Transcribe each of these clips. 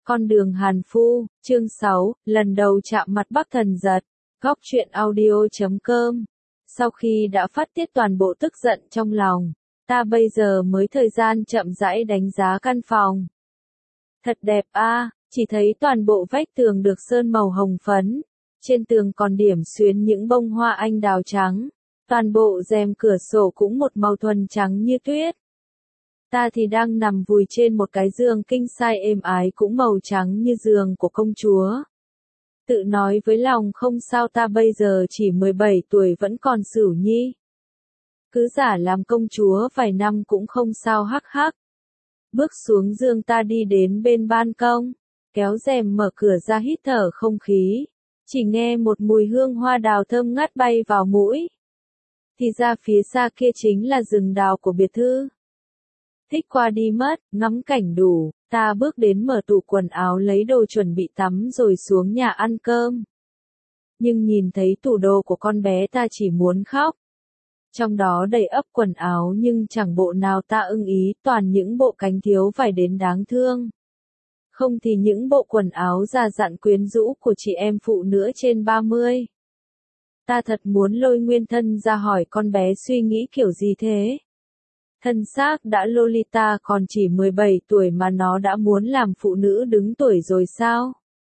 Con đường Hàn Phu, chương 6, lần đầu chạm mặt Bắc Thần Giật. Góc truyện audio.com. Sau khi đã phát tiết toàn bộ tức giận trong lòng, ta bây giờ mới thời gian chậm rãi đánh giá căn phòng. Thật đẹp a, chỉ thấy toàn bộ vách tường được sơn màu hồng phấn, trên tường còn điểm xuyến những bông hoa anh đào trắng, toàn bộ rèm cửa sổ cũng một màu thuần trắng như tuyết. Ta thì đang nằm vùi trên một cái giường king size êm ái cũng màu trắng như giường của công chúa. Tự nói với lòng không sao, ta bây giờ chỉ 17 tuổi vẫn còn xửu nhi. Cứ giả làm công chúa vài năm cũng không sao hắc hắc. Bước xuống giường ta đi đến bên ban công, kéo rèm mở cửa ra hít thở không khí. Chỉ nghe một mùi hương hoa đào thơm ngát bay vào mũi. Thì ra phía xa kia chính là rừng đào của biệt thự. Thích qua đi mất, ngắm cảnh đủ, ta bước đến mở tủ quần áo lấy đồ chuẩn bị tắm rồi xuống nhà ăn cơm. Nhưng nhìn thấy tủ đồ của con bé ta chỉ muốn khóc. Trong đó đầy ắp quần áo nhưng chẳng bộ nào ta ưng ý, toàn những bộ cánh thiếu vải đến đáng thương. Không thì những bộ quần áo già dặn quyến rũ của chị em phụ nữ trên 30. Ta thật muốn lôi nguyên thân ra hỏi con bé suy nghĩ kiểu gì thế. Thân xác đã Lolita còn chỉ 17 tuổi mà nó đã muốn làm phụ nữ đứng tuổi rồi sao?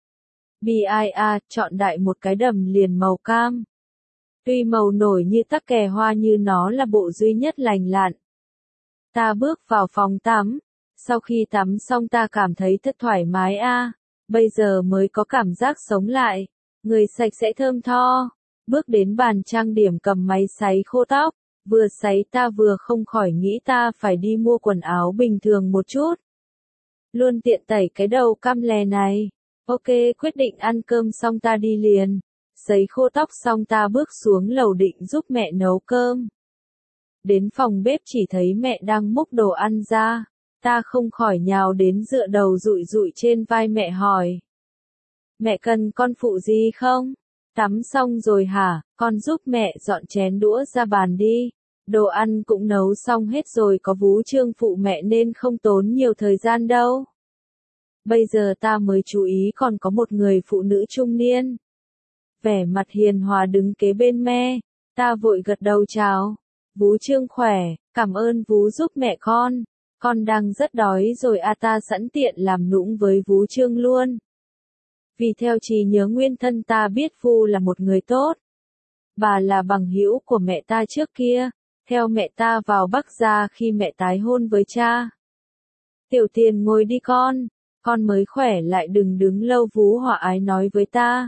BIA chọn đại một cái đầm liền màu cam. Tuy màu nổi như tắc kè hoa như nó là bộ duy nhất lành lặn. Ta bước vào phòng tắm. Sau khi tắm xong ta cảm thấy thật thoải mái bây giờ mới có cảm giác sống lại. Người sạch sẽ thơm tho. Bước đến bàn trang điểm cầm máy sấy khô tóc. Vừa sấy ta vừa không khỏi nghĩ ta phải đi mua quần áo bình thường một chút. Luôn tiện tẩy cái đầu cam lè này. Ok, quyết định ăn cơm xong ta đi liền. Sấy khô tóc xong ta bước xuống lầu định giúp mẹ nấu cơm. Đến phòng bếp chỉ thấy mẹ đang múc đồ ăn ra. Ta không khỏi nhào đến dựa đầu dụi dụi trên vai mẹ hỏi. Mẹ cần con phụ gì không? Tắm xong rồi hả, con giúp mẹ dọn chén đũa ra bàn đi. Đồ ăn cũng nấu xong hết rồi, có Vú Trương phụ mẹ nên không tốn nhiều thời gian đâu. Bây giờ ta mới chú ý còn có một người phụ nữ trung niên. Vẻ mặt hiền hòa đứng kế bên me, ta vội gật đầu chào. Vú Trương khỏe, cảm ơn Vú giúp mẹ con đang rất đói rồi ta sẵn tiện làm nũng với Vú Trương luôn. Vì theo trí nhớ nguyên thân ta biết Phu là một người tốt. Bà là bằng hữu của mẹ ta trước kia, theo mẹ ta vào Bắc gia khi mẹ tái hôn với cha. Tiểu Tiền ngồi đi con mới khỏe lại đừng đứng lâu, Vú hòa ái nói với ta.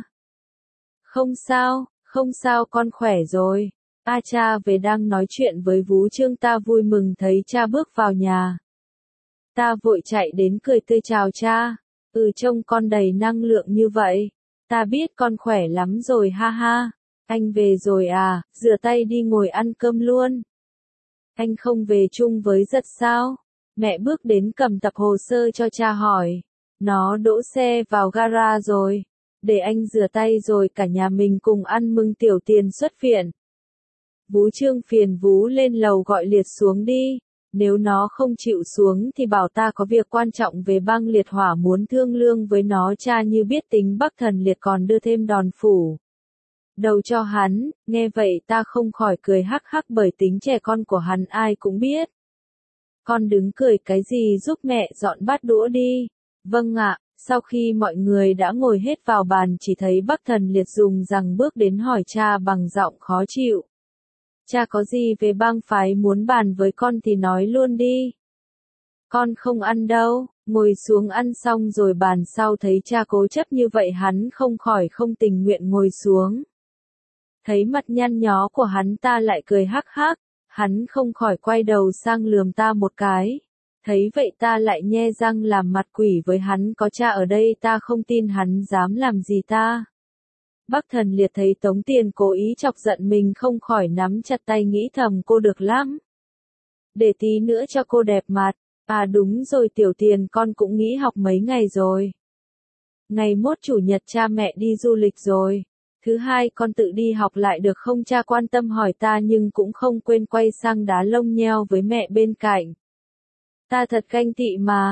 Không sao con khỏe rồi. Cha về đang nói chuyện với Vú Trương, ta vui mừng thấy cha bước vào nhà. Ta vội chạy đến cười tươi chào cha. Trông con đầy năng lượng như vậy. Ta biết con khỏe lắm rồi ha ha. Anh về rồi à, rửa tay đi ngồi ăn cơm luôn. Anh không về chung với Giật sao? Mẹ bước đến cầm tập hồ sơ cho cha hỏi. Nó đỗ xe vào gara rồi. Để anh rửa tay rồi cả nhà mình cùng ăn mừng Tiểu Tiền xuất viện. Vú Trương phiền Vú lên lầu gọi Liệt xuống đi. Nếu nó không chịu xuống thì bảo ta có việc quan trọng về băng liệt hỏa muốn thương lượng với nó. Cha như biết tính Bắc Thần Liệt còn đưa thêm đòn phủ đầu cho hắn. Nghe vậy ta không khỏi cười hắc hắc, bởi tính trẻ con của hắn ai cũng biết. Con đứng cười cái gì, giúp mẹ dọn bát đũa đi. Vâng ạ. Sau khi mọi người đã ngồi hết vào bàn chỉ thấy Bắc Thần Liệt dùng rằng bước đến hỏi cha bằng giọng khó chịu. Cha có gì về bang phái muốn bàn với con thì nói luôn đi. Con không ăn đâu. Ngồi xuống ăn xong rồi bàn sau thấy cha cố chấp như vậy hắn không khỏi không tình nguyện ngồi xuống. Thấy mặt nhăn nhó của hắn ta lại cười hắc hắc. Hắn không khỏi quay đầu sang lườm ta một cái. Thấy vậy ta lại nhe răng làm mặt quỷ với hắn, có cha ở đây ta không tin hắn dám làm gì ta. Bắc Thần Liệt thấy Tống Tiền cố ý chọc giận mình không khỏi nắm chặt tay nghĩ thầm cô được lắm. Để tí nữa cho cô đẹp mặt. Đúng rồi Tiểu Tiền, con cũng nghỉ học mấy ngày rồi. Ngày mốt chủ nhật cha mẹ đi du lịch rồi. Thứ hai con tự đi học lại được không? Cha quan tâm hỏi ta nhưng cũng không quên quay sang đá lông nheo với mẹ bên cạnh. Ta thật ganh tị mà.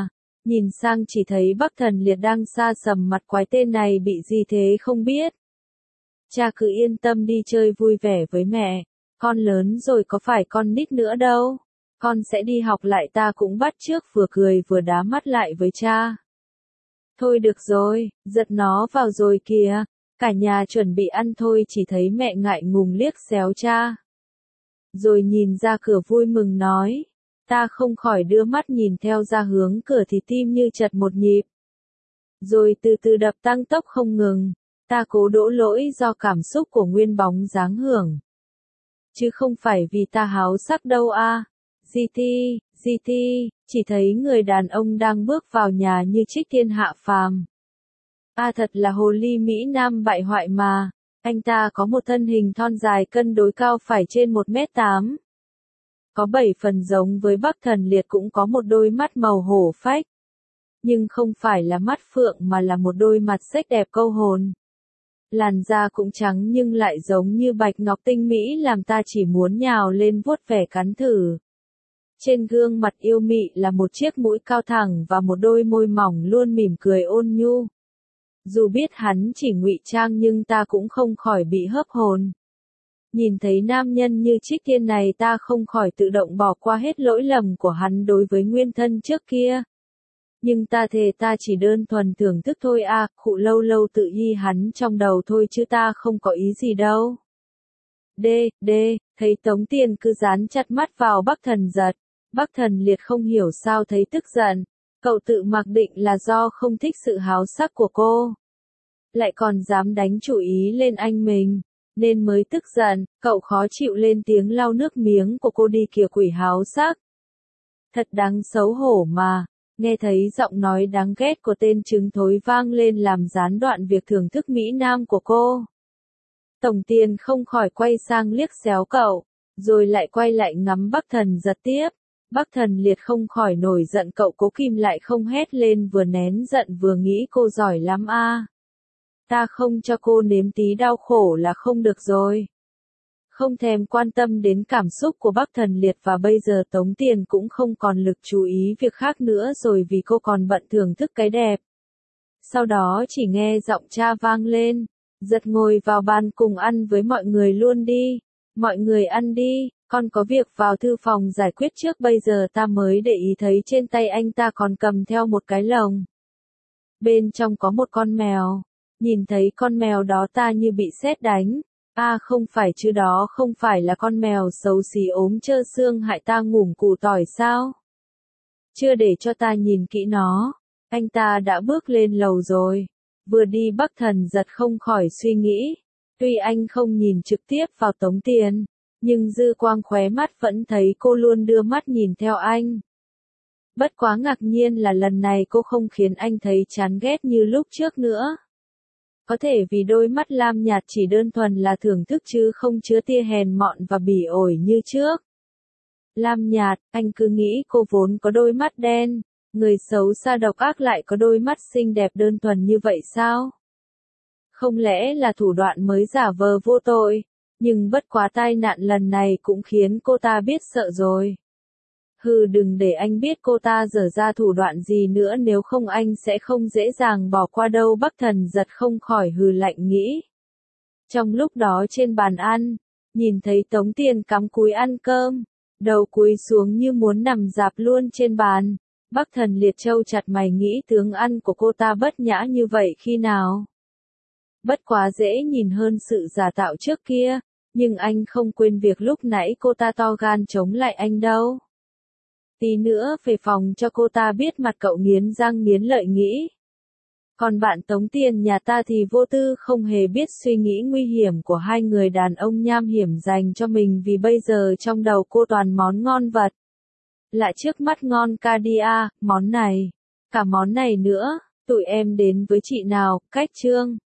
Nhìn sang chỉ thấy Bắc Thần Liệt đang sa sầm mặt, quái tên này bị gì thế không biết. Cha cứ yên tâm đi chơi vui vẻ với mẹ, con lớn rồi có phải con nít nữa đâu. Con sẽ đi học lại, ta cũng bắt chước vừa cười vừa đá mắt lại với cha. Thôi được rồi, giật nó vào rồi kìa, cả nhà chuẩn bị ăn thôi, chỉ thấy mẹ ngại ngùng liếc xéo cha. Rồi nhìn ra cửa vui mừng nói, ta không khỏi đưa mắt nhìn theo ra hướng cửa thì tim như chật một nhịp. Rồi từ từ đập tăng tốc không ngừng, ta cố đổ lỗi do cảm xúc của nguyên bóng dáng hưởng. Chứ không phải vì ta háo sắc đâu a. GT, chỉ thấy người đàn ông đang bước vào nhà như trích thiên hạ phàm. Thật là hồ ly Mỹ Nam bại hoại mà, anh ta có một thân hình thon dài cân đối cao phải trên 1m8. Có 7 phần giống với Bắc Thần Liệt, cũng có một đôi mắt màu hổ phách. Nhưng không phải là mắt phượng mà là một đôi mặt xếch đẹp câu hồn. Làn da cũng trắng nhưng lại giống như bạch ngọc tinh mỹ, làm ta chỉ muốn nhào lên vuốt ve cắn thử. Trên gương mặt yêu mị là một chiếc mũi cao thẳng và một đôi môi mỏng luôn mỉm cười ôn nhu. Dù biết hắn chỉ ngụy trang nhưng ta cũng không khỏi bị hớp hồn. Nhìn thấy nam nhân như Trích Thiên này, ta không khỏi tự động bỏ qua hết lỗi lầm của hắn đối với nguyên thân trước kia. Nhưng ta thề ta chỉ đơn thuần thưởng thức thôi khụ lâu lâu tự y hắn trong đầu thôi chứ ta không có ý gì đâu. Thấy Tống Tiền cứ dán chặt mắt vào Bắc Thần Giật. Bắc Thần Liệt không hiểu sao thấy tức giận. Cậu tự mặc định là do không thích sự háo sắc của cô, lại còn dám đánh chủ ý lên anh mình, nên mới tức giận. Cậu khó chịu lên tiếng lau nước miếng của cô đi, kìa quỷ háo sắc. Thật đáng xấu hổ mà. Nghe thấy giọng nói đáng ghét của tên trứng thối vang lên làm gián đoạn việc thưởng thức Mỹ Nam của cô. Tổng Tiền không khỏi quay sang liếc xéo cậu, rồi lại quay lại ngắm Bắc Thần Giật tiếp. Bắc Thần Liệt không khỏi nổi giận, cậu cố kìm lại không hét lên, vừa nén giận vừa nghĩ cô giỏi lắm ta không cho cô nếm tí đau khổ là không được rồi. Không thèm quan tâm đến cảm xúc của Bắc Thần Liệt, và bây giờ Tống Tiền cũng không còn lực chú ý việc khác nữa rồi vì cô còn bận thưởng thức cái đẹp. Sau đó chỉ nghe giọng cha vang lên, Giật ngồi vào bàn cùng ăn với mọi người luôn đi. Mọi người ăn đi, con có việc vào thư phòng giải quyết trước, bây giờ ta mới để ý thấy trên tay anh ta còn cầm theo một cái lồng. Bên trong có một con mèo. Nhìn thấy con mèo đó ta như bị sét đánh. Không phải chứ, đó không phải là con mèo xấu xí ốm trơ xương hại ta ngủm củ tỏi sao? Chưa để cho ta nhìn kỹ nó, anh ta đã bước lên lầu rồi. Vừa đi Bắc Thần Giật không khỏi suy nghĩ. Tuy anh không nhìn trực tiếp vào Tống Tiền, nhưng dư quang khóe mắt vẫn thấy cô luôn đưa mắt nhìn theo anh. Bất quá ngạc nhiên là lần này cô không khiến anh thấy chán ghét như lúc trước nữa. Có thể vì đôi mắt lam nhạt chỉ đơn thuần là thưởng thức chứ không chứa tia hèn mọn và bỉ ổi như trước. Lam nhạt, anh cứ nghĩ cô vốn có đôi mắt đen, người xấu xa độc ác lại có đôi mắt xinh đẹp đơn thuần như vậy sao? Không lẽ là thủ đoạn mới giả vờ vô tội, nhưng bất quá tai nạn lần này cũng khiến cô ta biết sợ rồi. Đừng để anh biết cô ta dở ra thủ đoạn gì nữa, nếu không anh sẽ không dễ dàng bỏ qua đâu. Bắc Thần Giật không khỏi lạnh nghĩ. Trong lúc đó trên bàn ăn, nhìn thấy Tống Tiền cắm cúi ăn cơm, đầu cúi xuống như muốn nằm rạp luôn trên bàn. Bắc Thần Liệt trâu chặt mày nghĩ tướng ăn của cô ta bất nhã như vậy khi nào. Bất quá dễ nhìn hơn sự giả tạo trước kia, nhưng anh không quên việc lúc nãy cô ta to gan chống lại anh đâu. Tí nữa về phòng cho cô ta biết mặt, cậu nghiến răng nghiến lợi nghĩ. Còn bạn Tống Tiền nhà ta thì vô tư, không hề biết suy nghĩ nguy hiểm của hai người đàn ông nham hiểm dành cho mình, vì bây giờ trong đầu cô toàn món ngon vật. Lại trước mắt ngon món này, cả món này nữa, tụi em đến với chị nào, cách chương.